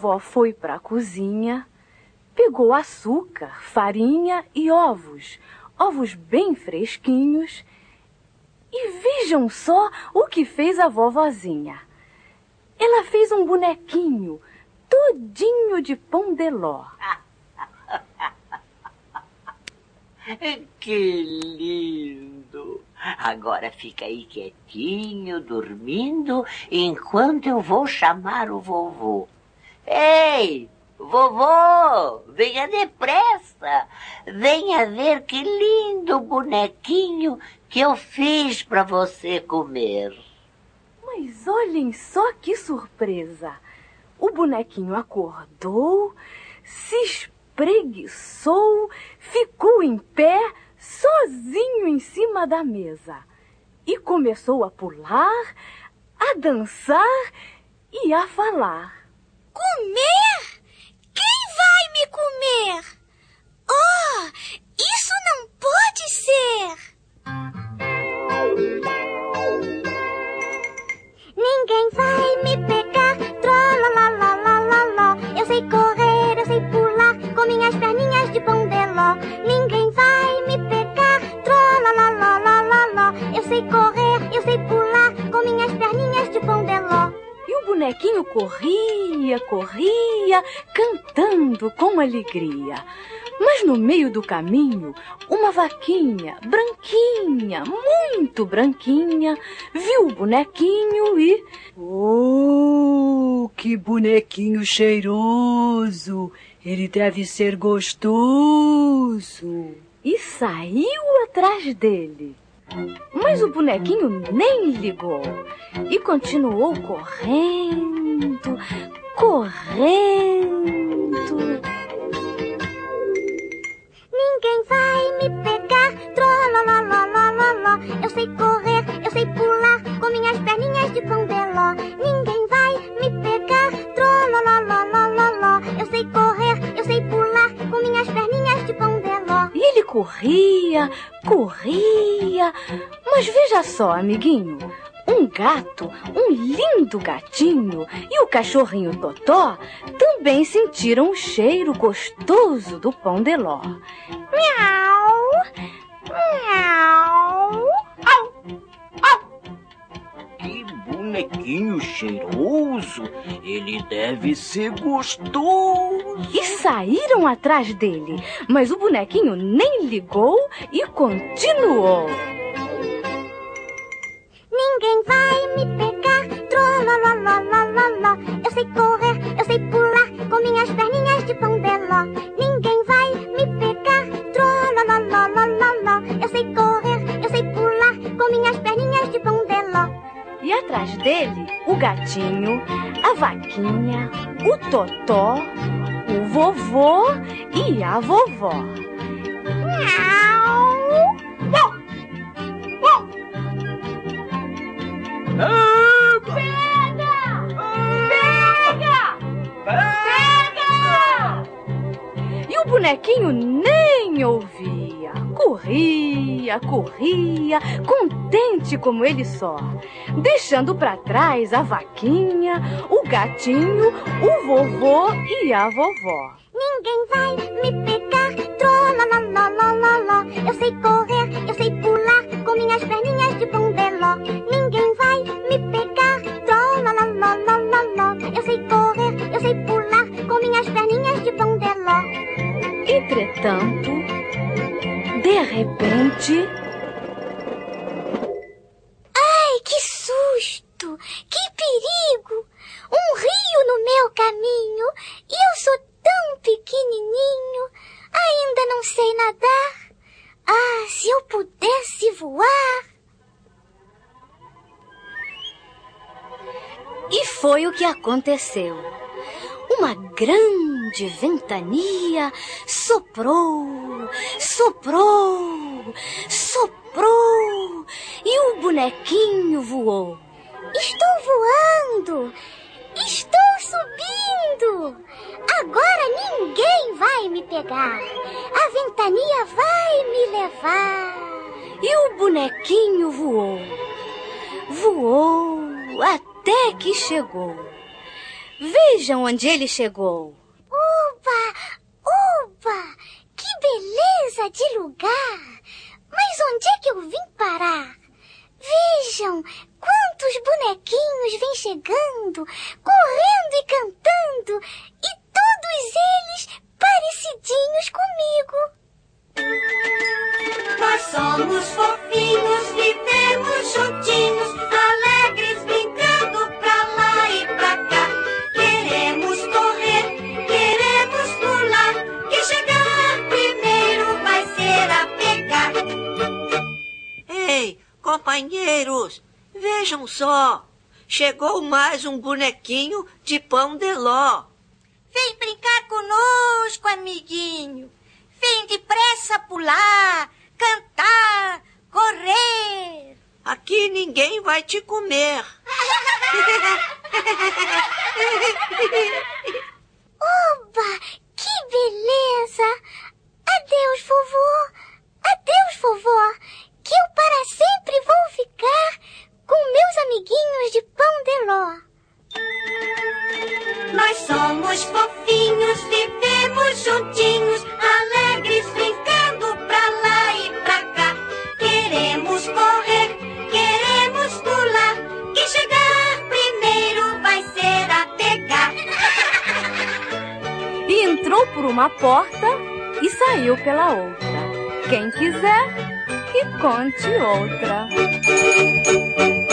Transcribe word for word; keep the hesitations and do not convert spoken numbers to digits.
vovó foi para a cozinha, pegou açúcar, farinha e ovos, ovos bem fresquinhos. E vejam só o que fez a vovozinha. Ela fez um bonequinho todinho de pão de ló. Que lindo! Agora fica aí quietinho, dormindo, enquanto eu vou chamar o vovô. Ei, vovô, venha depressa. Venha ver que lindo bonequinho que eu fiz para você comer. Mas olhem só que surpresa. O bonequinho acordou, se espreguiçou, ficou em pé, sozinho em cima da mesa. E começou a pular, a dançar e a falar. Comer? Quem vai me comer? Oh, isso não pode ser! Ninguém vai me pegar, trolololololó. Eu sei correr, eu sei pular, com minhas perninhas de pão de ló. Ninguém vai me pegar, trolololololó. Eu sei correr, eu sei pular, com minhas perninhas de pão de ló. E o bonequinho corria, corria, cantando com alegria. Mas no meio do caminho, uma vaquinha, branquinha, muito branquinha, viu o bonequinho e... Oh, que bonequinho cheiroso! Ele deve ser gostoso! E saiu atrás dele. Mas o bonequinho nem ligou e continuou correndo, correndo. Ninguém vai me pegar, trolololololó. Eu sei correr, eu sei pular, com minhas perninhas de pão de ló. Ninguém vai me pegar, trolololololó. Eu sei correr, eu sei pular, com minhas perninhas de pão de ló. E ele corria, corria. Mas veja só, amiguinho. Um gato, um lindo gatinho e o cachorrinho Totó também sentiram o cheiro gostoso do pão de ló. Miau, miau, au, au. Que bonequinho cheiroso! Ele deve ser gostoso! E saíram atrás dele, mas o bonequinho nem ligou e continuou. Ninguém vai me pegar, trolololololó. Eu sei correr, eu sei pular, com minhas perninhas de pão de ló. Ninguém vai me pegar, trolololololó. Eu sei correr, eu sei pular, com minhas perninhas de pão de ló. E atrás dele, o gatinho, a vaquinha, o Totó, o vovô e a vovó. Miau! Pega! Pega! Pega! E o bonequinho nem ouvia. Corria, corria, contente como ele só, deixando para trás a vaquinha, o gatinho, o vovô e a vovó. Ninguém vai me pegar, trolololololó. Eu sei correr, eu sei pular, com minhas perninhas de pão de ló. Ninguém vai me pegar, trolololololó. Eu sei correr, eu sei pular, com minhas perninhas de pão de ló. Entretanto, de repente... Ai, que susto! Que perigo! Um rio no meu caminho e eu sou tão pequenininho. Ainda não sei nadar. Ah, se eu pudesse voar! E foi o que aconteceu. Uma grande ventania soprou, soprou, soprou, e o bonequinho voou. Estou voando! Estou subindo! Agora ninguém vai me pegar. A ventania vai me levar. E o bonequinho voou, voou até que chegou. Vejam onde ele chegou. Oba! Oba! Que beleza de lugar! Mas onde é que eu vim parar? Vejam, quantos bonequinhos vêm chegando, correndo e cantando, e todos eles parecidinhos comigo. Nós somos fofinhos, vivemos juntinhos, alegres, brincando pra lá e pra cá. Queremos correr, queremos pular, quem chegar primeiro vai ser a pegar. Ei, companheiros, vejam só. Chegou mais um bonequinho de pão de ló. Vem brincar conosco, amiguinho. Vem depressa pular, cantar, correr. Aqui ninguém vai te comer. Oba! Que beleza! Adeus, vovô! Adeus, vovó! Que eu para sempre vou ficar com meus amiguinhos de pão de ló. Nós somos fofinhos, vivemos juntinhos, alegres, brincando pra lá e pra cá. Queremos correr, queremos pular, quem chegar primeiro vai ser a pegar. E entrou por uma porta e saiu pela outra. Quem quiser, que conte outra.